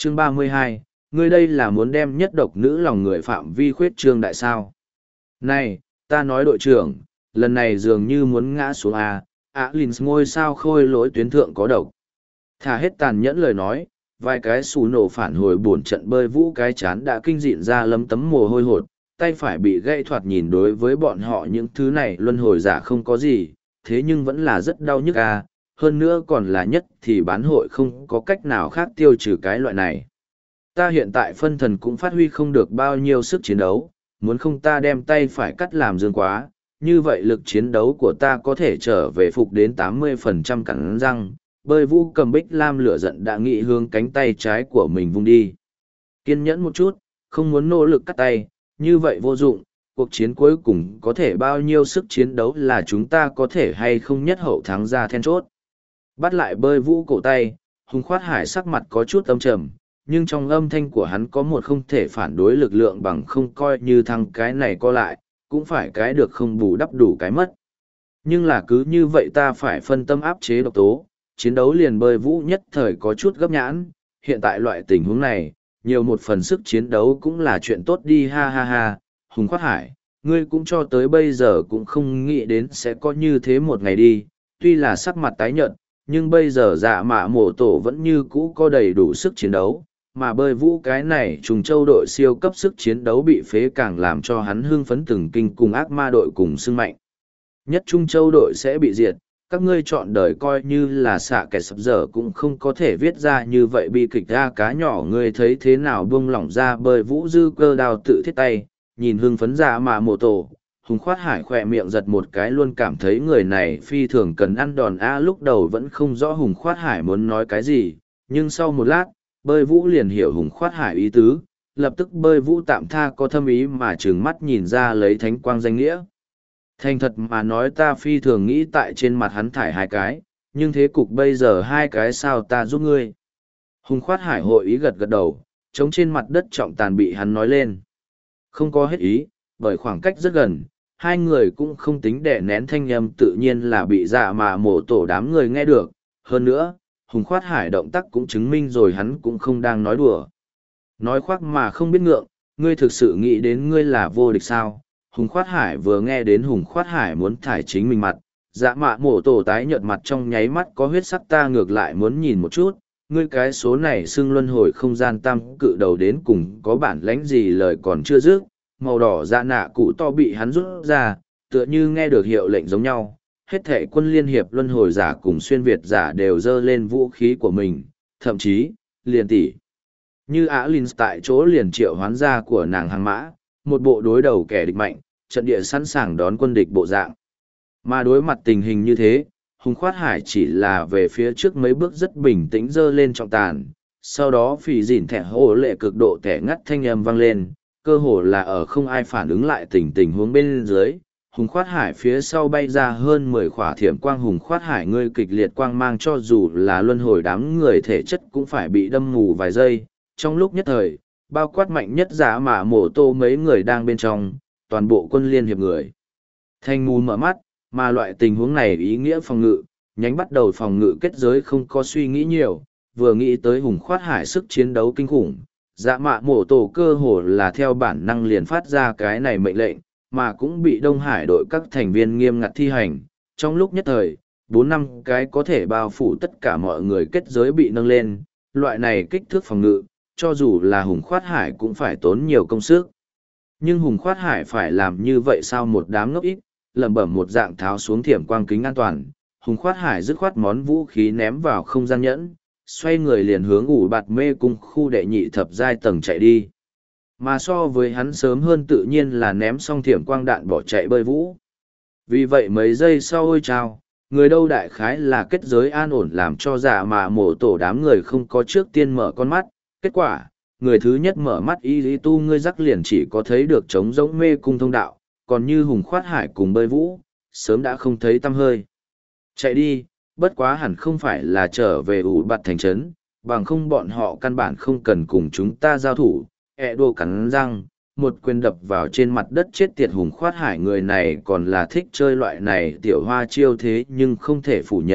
Chương 32, ngươi đây là muốn đem nhất độc nữ lòng người phạm vi khuyết trương đại sao? Này, ta nói đội trưởng, lần này dường như muốn ngã xuống Lins ngôi sao khôi lỗi tuyến thượng có độc. Thả hết tàn nhẫn lời nói, vài cái xù nổ phản hồi buồn trận bơi vũ cái chán đã kinh dịn ra lấm tấm mồ hôi hột, tay phải bị gãy thoạt nhìn đối với bọn họ những thứ này luân hồi giả không có gì, thế nhưng vẫn là rất đau nhức hơn nữa còn là nhất thì bán hội không có cách nào khác tiêu trừ cái loại này. Ta hiện tại phân thần cũng phát huy không được bao nhiêu sức chiến đấu, muốn không ta đem tay phải cắt làm dương quá, như vậy lực chiến đấu của ta có thể trở về phục đến 80% cắn răng. Bơi vũ cầm bích lam lửa giận đã nghĩ hướng cánh tay trái của mình vung đi. Kiên nhẫn một chút, không muốn nỗ lực cắt tay, như vậy vô dụng, cuộc chiến cuối cùng có thể bao nhiêu sức chiến đấu là chúng ta có thể hay không nhất hậu thắng ra then chốt. Bắt lại bơi vũ cổ tay, Hùng Khoát Hải sắc mặt có chút âm trầm, nhưng trong âm thanh của hắn có một không thể phản đối lực lượng bằng không coi như thằng cái này co lại, cũng phải cái được không bù đắp đủ cái mất. Nhưng là cứ như vậy ta phải phân tâm áp chế độc tố, chiến đấu liền bơi vũ nhất thời có chút gấp nhãn, hiện tại loại tình huống này, nhiều một phần sức chiến đấu cũng là chuyện tốt đi ha ha ha, Hùng Khoát Hải, ngươi cũng cho tới bây giờ cũng không nghĩ đến sẽ có như thế một ngày đi, tuy là sắc mặt tái nhợt, nhưng bây giờ dạ mạ mổ tổ vẫn như cũ có đầy đủ sức chiến đấu, mà bơi vũ cái này trùng châu đội siêu cấp sức chiến đấu bị phế càng làm cho hắn hưng phấn từng kinh cùng ác ma đội cùng sưng mạnh. Nhất Trung Châu đội sẽ bị diệt, các ngươi chọn đời coi như là xạ kẻ sập dở cũng không có thể viết ra như vậy bi kịch ra cá nhỏ ngươi thấy thế nào buông lỏng ra bơi vũ dư cơ đào tự thiết tay, nhìn hưng phấn ra mà mổ tổ. Hùng Khoát Hải khỏe miệng giật một cái luôn cảm thấy người này phi thường cần ăn đòn lúc đầu vẫn không rõ Hùng Khoát Hải muốn nói cái gì, nhưng sau một lát, bơi vũ liền hiểu Hùng Khoát Hải ý tứ, lập tức bơi vũ tạm tha có thâm ý mà trừng mắt nhìn ra lấy thánh quang danh nghĩa. Thành thật mà nói ta phi thường nghĩ tại trên mặt hắn thải hai cái, nhưng thế cục bây giờ hai cái sao ta giúp ngươi. Hùng Khoát Hải hội ý gật gật đầu, chống trên mặt đất trọng tàn bị hắn nói lên. Không có hết ý, bởi khoảng cách rất gần, hai người cũng không tính đè nén thanh âm tự nhiên là bị dạ mà mổ tổ đám người nghe được. Hơn nữa, Hùng Khoát Hải động tác cũng chứng minh rồi hắn cũng không đang nói đùa. Nói khoác mà không biết ngượng, ngươi thực sự nghĩ đến ngươi là vô địch sao? Hùng Khoát Hải vừa nghe đến Hùng Khoát Hải muốn thải chính mình mặt, dạ mạ mổ tổ tái nhợt mặt trong nháy mắt có huyết sắc ta ngược lại muốn nhìn một chút, ngươi cái số này xưng luân hồi không gian tam cự đầu đến cùng có bản lãnh gì lời còn chưa dứt, màu đỏ dạ nạ cụ to bị hắn rút ra, tựa như nghe được hiệu lệnh giống nhau, hết thệ quân liên hiệp luân hồi giả cùng xuyên Việt giả đều dơ lên vũ khí của mình, thậm chí, liền tỷ. Như Linh tại chỗ liền triệu hoán ra của nàng hàng mã, một bộ đối đầu kẻ địch mạnh, trận địa sẵn sàng đón quân địch bộ dạng. Mà đối mặt tình hình như thế, Hùng Khoát Hải chỉ là về phía trước mấy bước rất bình tĩnh dơ lên trọng tàn, sau đó phì dỉn thẻ hồ lệ cực độ thẻ ngắt thanh âm vang lên, cơ hồ là ở không ai phản ứng lại tình huống bên dưới. Hùng Khoát Hải phía sau bay ra hơn 10 khỏa thiểm quang Hùng Khoát Hải ngươi kịch liệt quang mang cho dù là luân hồi đám người thể chất cũng phải bị đâm mù vài giây. Trong lúc nhất thời, bao quát mạnh nhất giả mà mổ tô mấy người đang bên trong, toàn bộ quân liên hiệp người. Thanh mù mở mắt, mà loại tình huống này ý nghĩa phòng ngự, nhánh bắt đầu phòng ngự kết giới không có suy nghĩ nhiều, vừa nghĩ tới Hùng Khoát Hải sức chiến đấu kinh khủng. Dạ mạ mổ tổ cơ hồ là theo bản năng liền phát ra cái này mệnh lệnh, mà cũng bị Đông Hải đội các thành viên nghiêm ngặt thi hành. Trong lúc nhất thời, 4-5 cái có thể bao phủ tất cả mọi người kết giới bị nâng lên, loại này kích thước phòng ngự, cho dù là Hùng Khoát Hải cũng phải tốn nhiều công sức. Nhưng Hùng Khoát Hải phải làm như vậy sao một đám ngốc ít, lẩm bẩm một dạng tháo xuống thiểm quang kính an toàn. Hùng Khoát Hải dứt khoát món vũ khí ném vào không gian nhẫn, xoay người liền hướng ủ bạt mê cung khu đệ nhị thập giai tầng chạy đi. Mà so với hắn sớm hơn tự nhiên là ném xong thiểm quang đạn bỏ chạy bơi vũ. Vì vậy mấy giây sau ôi chao, người đâu đại khái là kết giới an ổn làm cho giả mà mổ tổ đám người không có trước tiên mở con mắt. Kết quả, người thứ nhất mở mắt y lý tu ngươi rắc liền chỉ có thấy được trống rỗng mê cung thông đạo, còn như Hùng Khoát Hải cùng bơi vũ, sớm đã không thấy tăm hơi. Chạy đi, bất quá hẳn không phải là trở về ủ bạt thành trấn, bằng không bọn họ căn bản không cần cùng chúng ta giao thủ. Đồ cắn răng, một quyền đập vào trên mặt đất chết tiệt Hùng Khoát Hải người này còn là thích chơi loại này tiểu hoa chiêu thế nhưng không thể phủ nhận,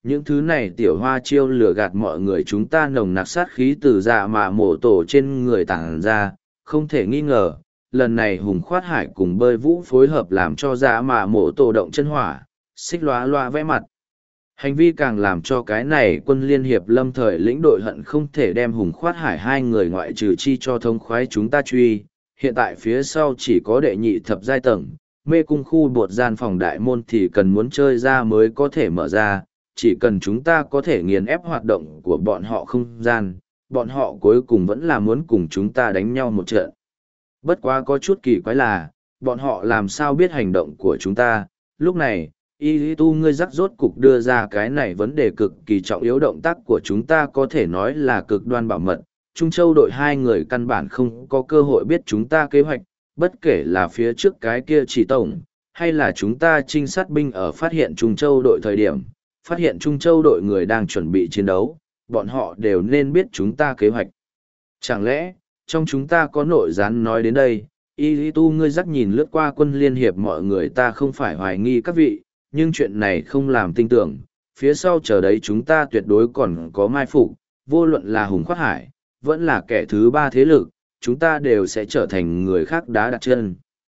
những thứ này tiểu hoa chiêu lừa gạt mọi người chúng ta nồng nặc sát khí từ dạ mạ mổ tổ trên người tản ra, không thể nghi ngờ, lần này Hùng Khoát Hải cùng Bơi Vũ phối hợp làm cho dạ mạ mổ tổ động chân hỏa, xích loá loa vẽ mặt. Hành vi càng làm cho cái này quân liên hiệp lâm thời lĩnh đội hận không thể đem Hùng Khoát Hải hai người ngoại trừ chi cho thông khoái chúng ta truy, hiện tại phía sau chỉ có đệ nhị thập giai tầng, mê cung khu bột gian phòng đại môn thì cần muốn chơi ra mới có thể mở ra, chỉ cần chúng ta có thể nghiền ép hoạt động của bọn họ không gian, bọn họ cuối cùng vẫn là muốn cùng chúng ta đánh nhau một trận. Bất quá có chút kỳ quái là, bọn họ làm sao biết hành động của chúng ta, lúc này, y tu ngươi rắc rốt cục đưa ra cái này vấn đề cực kỳ trọng yếu động tác của chúng ta có thể nói là cực đoan bảo mật. Trung Châu đội hai người căn bản không có cơ hội biết chúng ta kế hoạch, bất kể là phía trước cái kia chỉ tổng, hay là chúng ta trinh sát binh ở phát hiện Trung Châu đội thời điểm, phát hiện Trung Châu đội người đang chuẩn bị chiến đấu, bọn họ đều nên biết chúng ta kế hoạch. Chẳng lẽ, trong chúng ta có nội gián nói đến đây, y tu ngươi rắc nhìn lướt qua quân liên hiệp mọi người ta không phải hoài nghi các vị, nhưng chuyện này không làm tin tưởng, phía sau chờ đấy chúng ta tuyệt đối còn có mai phục, vô luận là Hùng Khoát Hải, vẫn là kẻ thứ ba thế lực, chúng ta đều sẽ trở thành người khác đá đặt chân.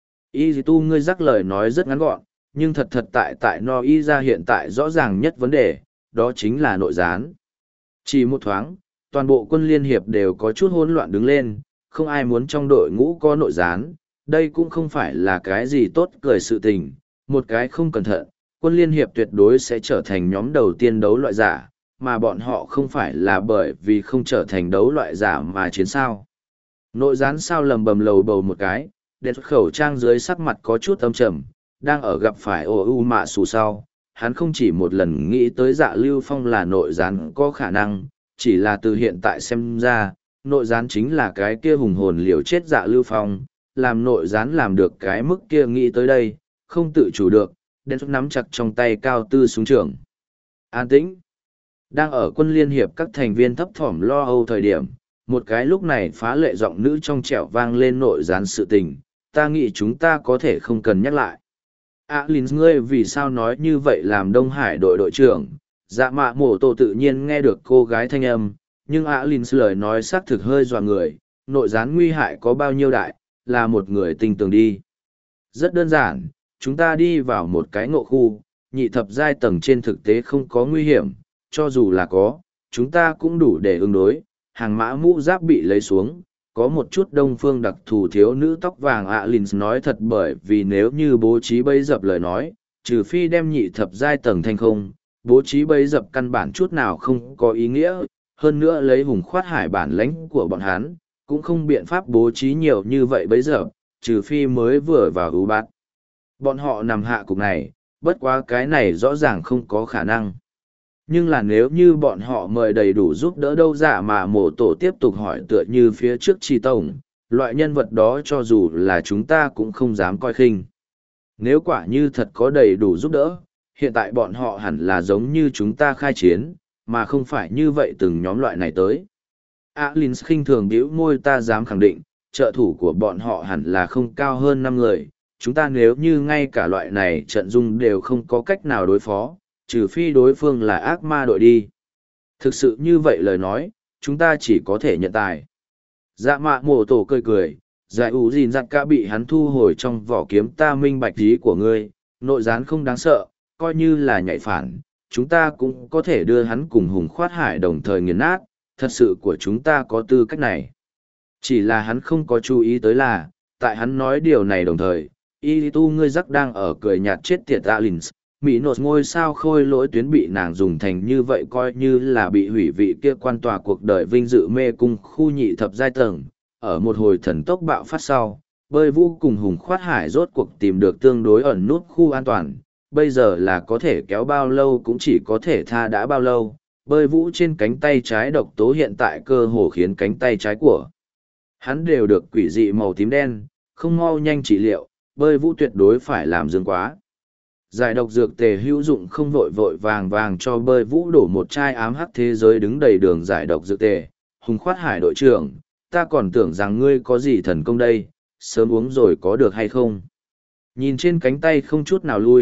Y tu ngươi rắc lời nói rất ngắn gọn, nhưng thật tại no y ra hiện tại rõ ràng nhất vấn đề, đó chính là nội gián. Chỉ một thoáng, toàn bộ quân liên hiệp đều có chút hỗn loạn đứng lên, không ai muốn trong đội ngũ có nội gián, đây cũng không phải là cái gì tốt cười sự tình, một cái không cẩn thận, quân liên hiệp tuyệt đối sẽ trở thành nhóm đầu tiên đấu loại giả, mà bọn họ không phải là bởi vì không trở thành đấu loại giả mà chiến sao. Nội gián sao lầm bầm lầu bầu một cái, đèn khẩu trang dưới sắc mặt có chút âm trầm, đang ở gặp phải ồ u mạ xù sau, hắn không chỉ một lần nghĩ tới Dạ Lưu Phong là nội gián có khả năng, chỉ là từ hiện tại xem ra, nội gián chính là cái kia hùng hồn liều chết Dạ Lưu Phong, làm nội gián làm được cái mức kia nghĩ tới đây, không tự chủ được, đen nắm chặt trong tay cao tư súng trường. An tĩnh. Đang ở quân liên hiệp các thành viên thấp thỏm lo âu thời điểm, một cái lúc này phá lệ giọng nữ trong trẻo vang lên nội gián sự tình, ta nghĩ chúng ta có thể không cần nhắc lại. Linh ngươi vì sao nói như vậy làm Đông Hải đội đội trưởng, dạ mạ mổ tổ tự nhiên nghe được cô gái thanh âm, nhưng Linh lời nói xác thực hơi dọa người, nội gián nguy hại có bao nhiêu đại, là một người tinh tường đi. Rất đơn giản, chúng ta đi vào một cái ngộ khu, nhị thập giai tầng trên thực tế không có nguy hiểm, cho dù là có, chúng ta cũng đủ để ứng đối, hàng mã mũ giáp bị lấy xuống, có một chút đông phương đặc thù thiếu nữ tóc vàng Linh nói thật bởi vì nếu như bố trí bẫy dập lời nói, trừ phi đem nhị thập giai tầng thành không, bố trí bẫy dập căn bản chút nào không có ý nghĩa, hơn nữa lấy Hùng Khoát Hải bản lãnh của bọn hắn, cũng không biện pháp bố trí nhiều như vậy bẫy dập, trừ phi mới vừa vào ưu bát. Bọn họ nằm hạ cục này, bất quá cái này rõ ràng không có khả năng. Nhưng là nếu như bọn họ mời đầy đủ giúp đỡ đâu giả mà mổ tổ tiếp tục hỏi tựa như phía trước tri tổng, loại nhân vật đó cho dù là chúng ta cũng không dám coi khinh. Nếu quả như thật có đầy đủ giúp đỡ, hiện tại bọn họ hẳn là giống như chúng ta khai chiến, mà không phải như vậy từng nhóm loại này tới. Linh khinh thường bĩu môi ta dám khẳng định, trợ thủ của bọn họ hẳn là không cao hơn 5 người, chúng ta nếu như ngay cả loại này trận dung đều không có cách nào đối phó, trừ phi đối phương là ác ma đội đi. Thực sự như vậy lời nói, chúng ta chỉ có thể nhận tài. Dạ mạ mổ tổ cười cười, giải ủ gìn giặt cả bị hắn thu hồi trong vỏ kiếm ta minh bạch ý của ngươi, nội gián không đáng sợ, coi như là nhạy phản, chúng ta cũng có thể đưa hắn cùng Hùng Khoát Hải đồng thời nghiền nát, thật sự của chúng ta có tư cách này. Chỉ là hắn không có chú ý tới là, tại hắn nói điều này đồng thời, y tu ngươi rắc đang ở cười nhạt chết tiệt Alins, Mỹ nột ngôi sao khôi lỗi tuyến bị nàng dùng thành như vậy coi như là bị hủy vị kia quan tòa cuộc đời vinh dự mê cung khu nhị thập giai tầng, ở một hồi thần tốc bạo phát sau, Bơi Vũ cùng Hùng Khoát Hải rốt cuộc tìm được tương đối ẩn nút khu an toàn, bây giờ là có thể kéo bao lâu cũng chỉ có thể tha đã bao lâu, Bơi Vũ trên cánh tay trái độc tố hiện tại cơ hồ khiến cánh tay trái của hắn đều được quỷ dị màu tím đen, không mau nhanh trị liệu, Bơi Vũ tuyệt đối phải làm dương quá. Giải độc dược tề hữu dụng không vội vội vàng vàng cho Bơi Vũ đổ một chai ám hắc thế giới đứng đầy đường giải độc dược tề. Hùng Khoát Hải đội trưởng, ta còn tưởng rằng ngươi có gì thần công đây, sớm uống rồi có được hay không? Nhìn trên cánh tay không chút nào lui,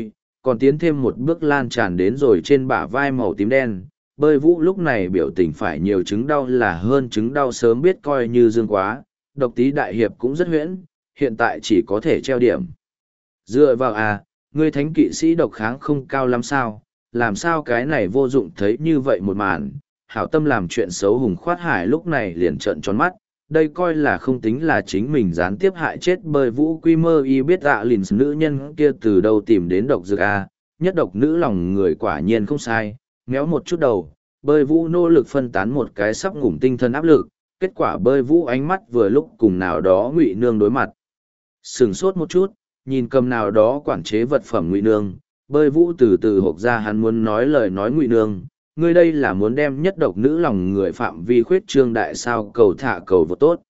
còn tiến thêm một bước lan tràn đến rồi trên bả vai màu tím đen. Bơi vũ lúc này biểu tình phải nhiều chứng đau là hơn chứng đau sớm biết coi như dương quá, độc tí đại hiệp cũng rất huyễn, hiện tại chỉ có thể treo điểm. Dựa vào ngươi thánh kỵ sĩ độc kháng không cao lắm sao, làm sao cái này vô dụng thấy như vậy một màn, hảo tâm làm chuyện xấu Hùng Khoát Hải lúc này liền trợn tròn mắt, đây coi là không tính là chính mình gián tiếp hại chết Bơi vũ quy mơ y biết lìn nữ nhân kia từ đâu tìm đến độc dược nhất độc nữ lòng người quả nhiên không sai, méo một chút đầu, Bơi vũ nỗ lực phân tán một cái sắp ngủm tinh thần áp lực, kết quả Bơi vũ ánh mắt vừa lúc cùng nào đó Ngụy Nương đối mặt. Sửng sốt một chút, nhìn cầm nào đó quản chế vật phẩm Ngụy Nương, Bơi vũ từ từ hộp ra hắn muốn nói lời nói Ngụy Nương, ngươi đây là muốn đem nhất độc nữ lòng người phạm vi khuyết trương đại sao cầu thả cầu vô tốt.